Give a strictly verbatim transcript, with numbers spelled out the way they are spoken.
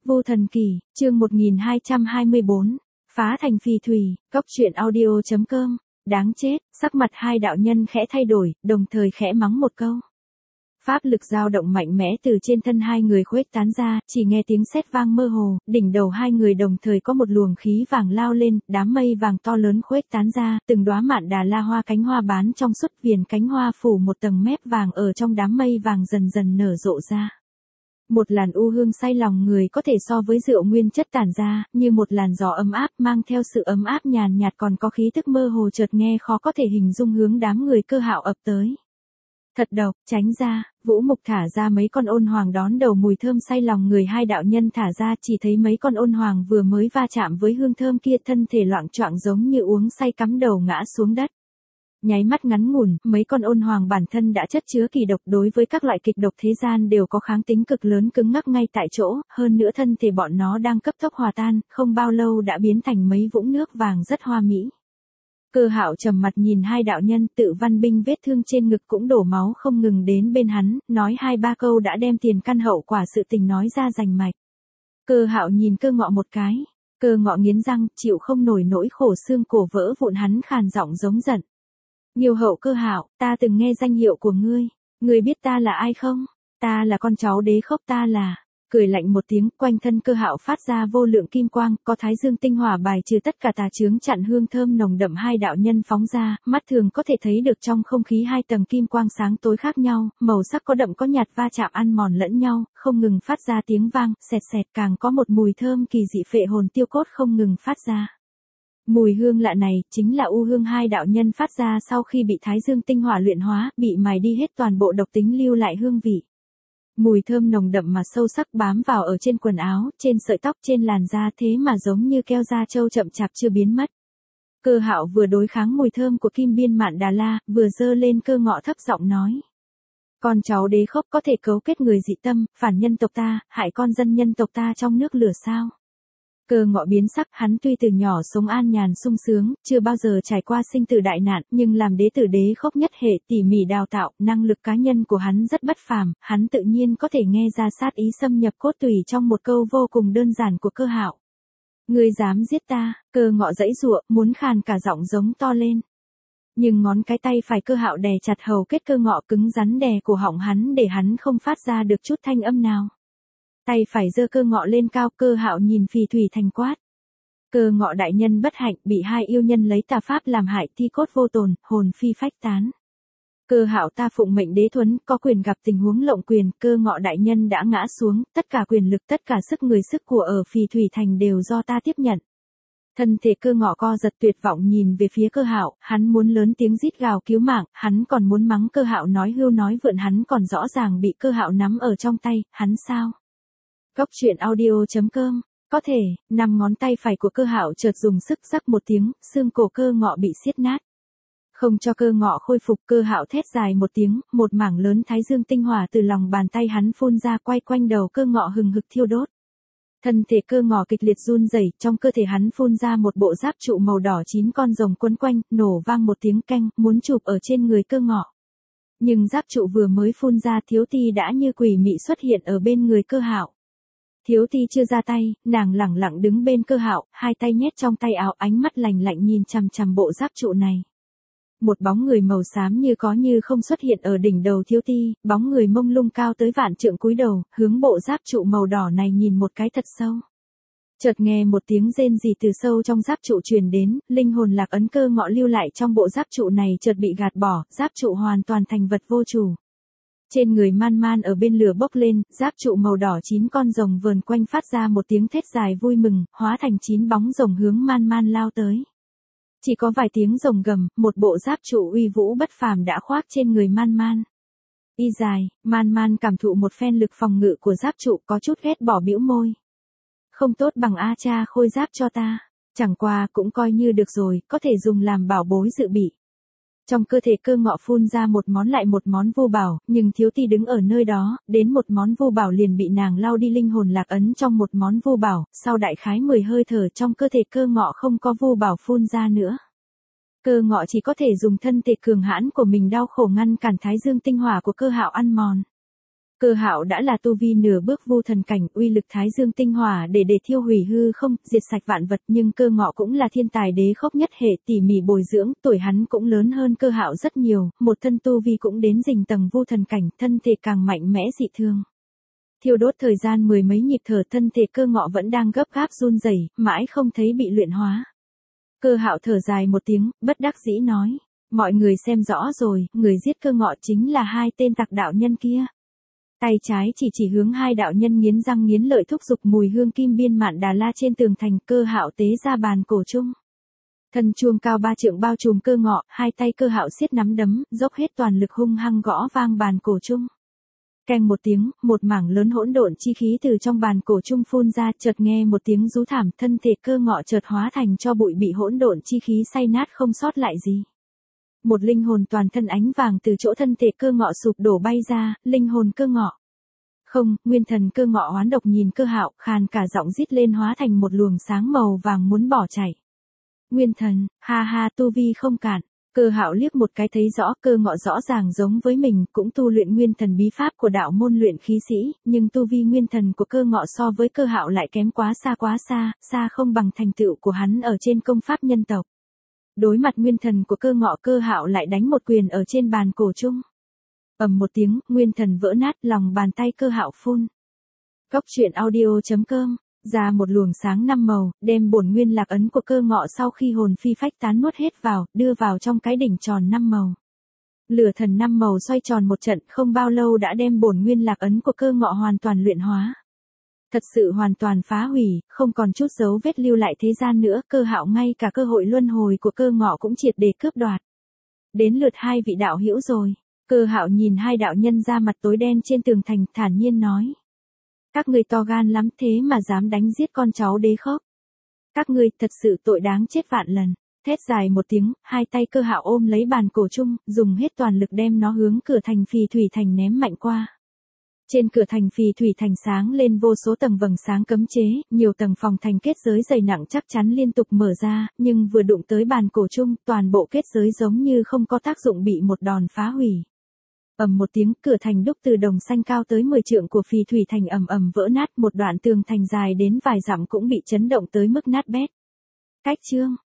Vô Thần Kỳ, chương một nghìn hai trăm hai mươi bốn, phá thành phì thủy, cóc truyện audio chấm com, đáng chết, sắc mặt hai đạo nhân khẽ thay đổi, đồng thời khẽ mắng một câu. Pháp lực dao động mạnh mẽ từ trên thân hai người khuếch tán ra, chỉ nghe tiếng sét vang mơ hồ, đỉnh đầu hai người đồng thời có một luồng khí vàng lao lên, đám mây vàng to lớn khuếch tán ra, từng đóa mạn đà la hoa cánh hoa bán trong suốt viền cánh hoa phủ một tầng mép vàng ở trong đám mây vàng dần dần nở rộ ra. Một làn u hương say lòng người có thể so với rượu nguyên chất tản ra, như một làn gió ấm áp mang theo sự ấm áp nhàn nhạt còn có khí tức mơ hồ chợt nghe khó có thể hình dung hướng đám người Cơ Hạo ập tới. Thật độc, tránh ra, Vũ Mục thả ra mấy con ôn hoàng đón đầu mùi thơm say lòng người hai đạo nhân thả ra chỉ thấy mấy con ôn hoàng vừa mới va chạm với hương thơm kia thân thể loạng choạng giống như uống say cắm đầu ngã xuống đất. Nháy mắt ngắn ngủn, mấy con ôn hoàng bản thân đã chất chứa kỳ độc đối với các loại kịch độc thế gian đều có kháng tính cực lớn cứng ngắc ngay tại chỗ, hơn nữa thân thể bọn nó đang cấp tốc hòa tan, không bao lâu đã biến thành mấy vũng nước vàng rất hoa mỹ. Cơ Hạo trầm mặt nhìn hai đạo nhân, Tự Văn Binh vết thương trên ngực cũng đổ máu không ngừng đến bên hắn, nói hai ba câu đã đem tiền căn hậu quả sự tình nói ra rành mạch. Cơ Hạo nhìn Cơ Ngọ một cái, Cơ Ngọ nghiến răng, chịu không nổi nỗi khổ xương cổ vỡ vụn hắn khàn giọng giống giận. Nhiều hậu Cơ Hạo, ta từng nghe danh hiệu của ngươi, ngươi biết ta là ai không? Ta là con cháu đế khốc ta là... Cười lạnh một tiếng, quanh thân Cơ Hạo phát ra vô lượng kim quang, có thái dương tinh hỏa bài trừ tất cả tà chướng chặn hương thơm nồng đậm hai đạo nhân phóng ra, mắt thường có thể thấy được trong không khí hai tầng kim quang sáng tối khác nhau, màu sắc có đậm có nhạt va chạm ăn mòn lẫn nhau, không ngừng phát ra tiếng vang, xẹt xẹt càng có một mùi thơm kỳ dị phệ hồn tiêu cốt không ngừng phát ra. Mùi hương lạ này, chính là u hương hai đạo nhân phát ra sau khi bị thái dương tinh hỏa luyện hóa, bị mài đi hết toàn bộ độc tính lưu lại hương vị. Mùi thơm nồng đậm mà sâu sắc bám vào ở trên quần áo, trên sợi tóc, trên làn da thế mà giống như keo da trâu chậm chạp chưa biến mất. Cơ Hạo vừa đối kháng mùi thơm của kim biên mạn đà la, vừa giơ lên Cơ Ngọ thấp giọng nói. Con cháu đế khốc có thể cấu kết người dị tâm, phản nhân tộc ta, hại con dân nhân tộc ta trong nước lửa sao? Cơ Ngọ biến sắc, hắn tuy từ nhỏ sống an nhàn sung sướng, chưa bao giờ trải qua sinh tử đại nạn, nhưng làm đế tử đế khốc nhất hệ tỉ mỉ đào tạo, năng lực cá nhân của hắn rất bất phàm, hắn tự nhiên có thể nghe ra sát ý xâm nhập cốt tủy trong một câu vô cùng đơn giản của Cơ Hạo. Ngươi dám giết ta? Cơ Ngọ giãy giụa, muốn khàn cả giọng giống to lên. Nhưng ngón cái tay phải Cơ Hạo đè chặt hầu kết Cơ Ngọ cứng rắn đè cổ họng hắn để hắn không phát ra được chút thanh âm nào. Tay phải giơ Cơ Ngọ lên cao, Cơ Hạo nhìn phì thủy thành quát. Cơ Ngọ đại nhân bất hạnh, bị hai yêu nhân lấy tà pháp làm hại, thi cốt vô tồn, hồn phi phách tán. Cơ Hạo ta phụng mệnh đế thuấn, có quyền gặp tình huống lộng quyền, Cơ Ngọ đại nhân đã ngã xuống, tất cả quyền lực, tất cả sức người sức của ở phì thủy thành đều do ta tiếp nhận. Thân thể Cơ Ngọ co giật tuyệt vọng nhìn về phía Cơ Hạo, hắn muốn lớn tiếng rít gào cứu mạng, hắn còn muốn mắng Cơ Hạo nói hưu nói vượn, hắn còn rõ ràng bị Cơ Hạo nắm ở trong tay, hắn sao? Cóc truyện audio chấm com, có thể, năm ngón tay phải của Cơ Hạo chợt dùng sức rắc một tiếng, xương cổ Cơ Ngọ bị xiết nát. Không cho Cơ Ngọ khôi phục, Cơ Hạo thét dài một tiếng, một mảng lớn thái dương tinh hỏa từ lòng bàn tay hắn phun ra quay quanh đầu Cơ Ngọ hừng hực thiêu đốt. Thân thể Cơ Ngọ kịch liệt run rẩy, trong cơ thể hắn phun ra một bộ giáp trụ màu đỏ chín con rồng quấn quanh, nổ vang một tiếng keng, muốn chụp ở trên người Cơ Ngọ. Nhưng giáp trụ vừa mới phun ra, Thiếu Ti đã như quỷ mị xuất hiện ở bên người Cơ Hạo. Thiếu Ti chưa ra tay, nàng lẳng lặng đứng bên Cơ Hạo, hai tay nhét trong tay áo, ánh mắt lạnh lạnh nhìn chằm chằm bộ giáp trụ này. Một bóng người màu xám như có như không xuất hiện ở đỉnh đầu Thiếu Ti, bóng người mông lung cao tới vạn trượng cúi đầu, hướng bộ giáp trụ màu đỏ này nhìn một cái thật sâu. Chợt nghe một tiếng rên rỉ từ sâu trong giáp trụ truyền đến, linh hồn lạc ấn Cơ Ngọ lưu lại trong bộ giáp trụ này chợt bị gạt bỏ, giáp trụ hoàn toàn thành vật vô chủ. Trên người Man Man ở bên lửa bốc lên, giáp trụ màu đỏ chín con rồng vờn quanh phát ra một tiếng thét dài vui mừng, hóa thành chín bóng rồng hướng Man Man lao tới. Chỉ có vài tiếng rồng gầm, một bộ giáp trụ uy vũ bất phàm đã khoác trên người Man Man. Y dài, Man Man cảm thụ một phen lực phòng ngự của giáp trụ, có chút ghét bỏ bĩu môi. Không tốt bằng A cha khôi giáp cho ta, chẳng qua cũng coi như được rồi, có thể dùng làm bảo bối dự bị. Trong cơ thể Cơ Ngọ phun ra một món lại một món vu bảo, nhưng Thiếu Ti đứng ở nơi đó, đến một món vu bảo liền bị nàng lao đi linh hồn lạc ấn trong một món vu bảo, sau đại khái mười hơi thở trong cơ thể Cơ Ngọ không có vu bảo phun ra nữa. Cơ Ngọ chỉ có thể dùng thân thể cường hãn của mình đau khổ ngăn cản thái dương tinh hỏa của Cơ Hạo ăn mòn. Cơ Hạo đã là tu vi nửa bước vu thần cảnh, uy lực Thái Dương tinh hỏa để để thiêu hủy hư không, diệt sạch vạn vật, nhưng Cơ Ngọ cũng là thiên tài đế khốc nhất hệ, tỉ mỉ bồi dưỡng, tuổi hắn cũng lớn hơn Cơ Hạo rất nhiều, một thân tu vi cũng đến rình tầng vu thần cảnh, thân thể càng mạnh mẽ dị thường. Thiêu đốt thời gian mười mấy nhịp thở, thân thể Cơ Ngọ vẫn đang gấp gáp run rẩy, mãi không thấy bị luyện hóa. Cơ Hạo thở dài một tiếng, bất đắc dĩ nói, mọi người xem rõ rồi, người giết Cơ Ngọ chính là hai tên tặc đạo nhân kia. Tay trái chỉ chỉ hướng hai đạo nhân nghiến răng nghiến lợi thúc giục mùi hương kim biên mạn đà la trên tường thành. Cơ Hạo tế ra bàn cổ chung. Thân chuông cao ba trượng bao trùm Cơ Ngọ, hai tay Cơ Hạo siết nắm đấm, dốc hết toàn lực hung hăng gõ vang bàn cổ chung. Keng một tiếng, một mảng lớn hỗn độn chi khí từ trong bàn cổ chung phun ra, chợt nghe một tiếng rú thảm, thân thể Cơ Ngọ chợt hóa thành cho bụi, bị hỗn độn chi khí xay nát không sót lại gì. Một linh hồn toàn thân ánh vàng từ chỗ thân thể Cơ Ngọ sụp đổ bay ra, linh hồn Cơ Ngọ. Không, nguyên thần Cơ Ngọ oán độc nhìn Cơ Hạo, khàn cả giọng rít lên hóa thành một luồng sáng màu vàng muốn bỏ chạy. Nguyên thần, ha ha, tu vi không cản. Cơ Hạo liếc một cái thấy rõ, Cơ Ngọ rõ ràng giống với mình, cũng tu luyện nguyên thần bí pháp của đạo môn luyện khí sĩ, nhưng tu vi nguyên thần của Cơ Ngọ so với Cơ Hạo lại kém quá xa quá xa, xa không bằng thành tựu của hắn ở trên công pháp nhân tộc. Đối mặt nguyên thần của Cơ Ngọ, Cơ Hạo lại đánh một quyền ở trên bàn cổ chung. Ầm một tiếng, nguyên thần vỡ nát, lòng bàn tay Cơ Hạo phun. Cốc truyện audio chấm com ra một luồng sáng năm màu, đem bổn nguyên lạc ấn của Cơ Ngọ sau khi hồn phi phách tán nuốt hết vào, đưa vào trong cái đỉnh tròn năm màu. Lửa thần năm màu xoay tròn một trận, không bao lâu đã đem bổn nguyên lạc ấn của Cơ Ngọ hoàn toàn luyện hóa. Thật sự hoàn toàn phá hủy, không còn chút dấu vết lưu lại thế gian nữa. Cơ Hạo ngay cả cơ hội luân hồi của Cơ Ngọ cũng triệt để cướp đoạt. Đến lượt hai vị đạo hữu rồi. Cơ Hạo nhìn hai đạo nhân da mặt tối đen trên tường thành, thản nhiên nói. Các ngươi to gan lắm thế mà dám đánh giết con cháu đế khốc. Các ngươi thật sự tội đáng chết vạn lần. Thét dài một tiếng, hai tay Cơ Hạo ôm lấy bàn cổ chung, dùng hết toàn lực đem nó hướng cửa thành Phì Thủy Thành ném mạnh qua. Trên cửa thành Phì Thủy Thành sáng lên vô số tầng vầng sáng cấm chế, nhiều tầng phòng thành kết giới dày nặng chắc chắn liên tục mở ra, nhưng vừa đụng tới bàn cổ chung, toàn bộ kết giới giống như không có tác dụng, bị một đòn phá hủy. Ầm một tiếng, cửa thành đúc từ đồng xanh cao tới mười trượng của Phì Thủy Thành ầm ầm vỡ nát, một đoạn tường thành dài đến vài dặm cũng bị chấn động tới mức nát bét. Cách chương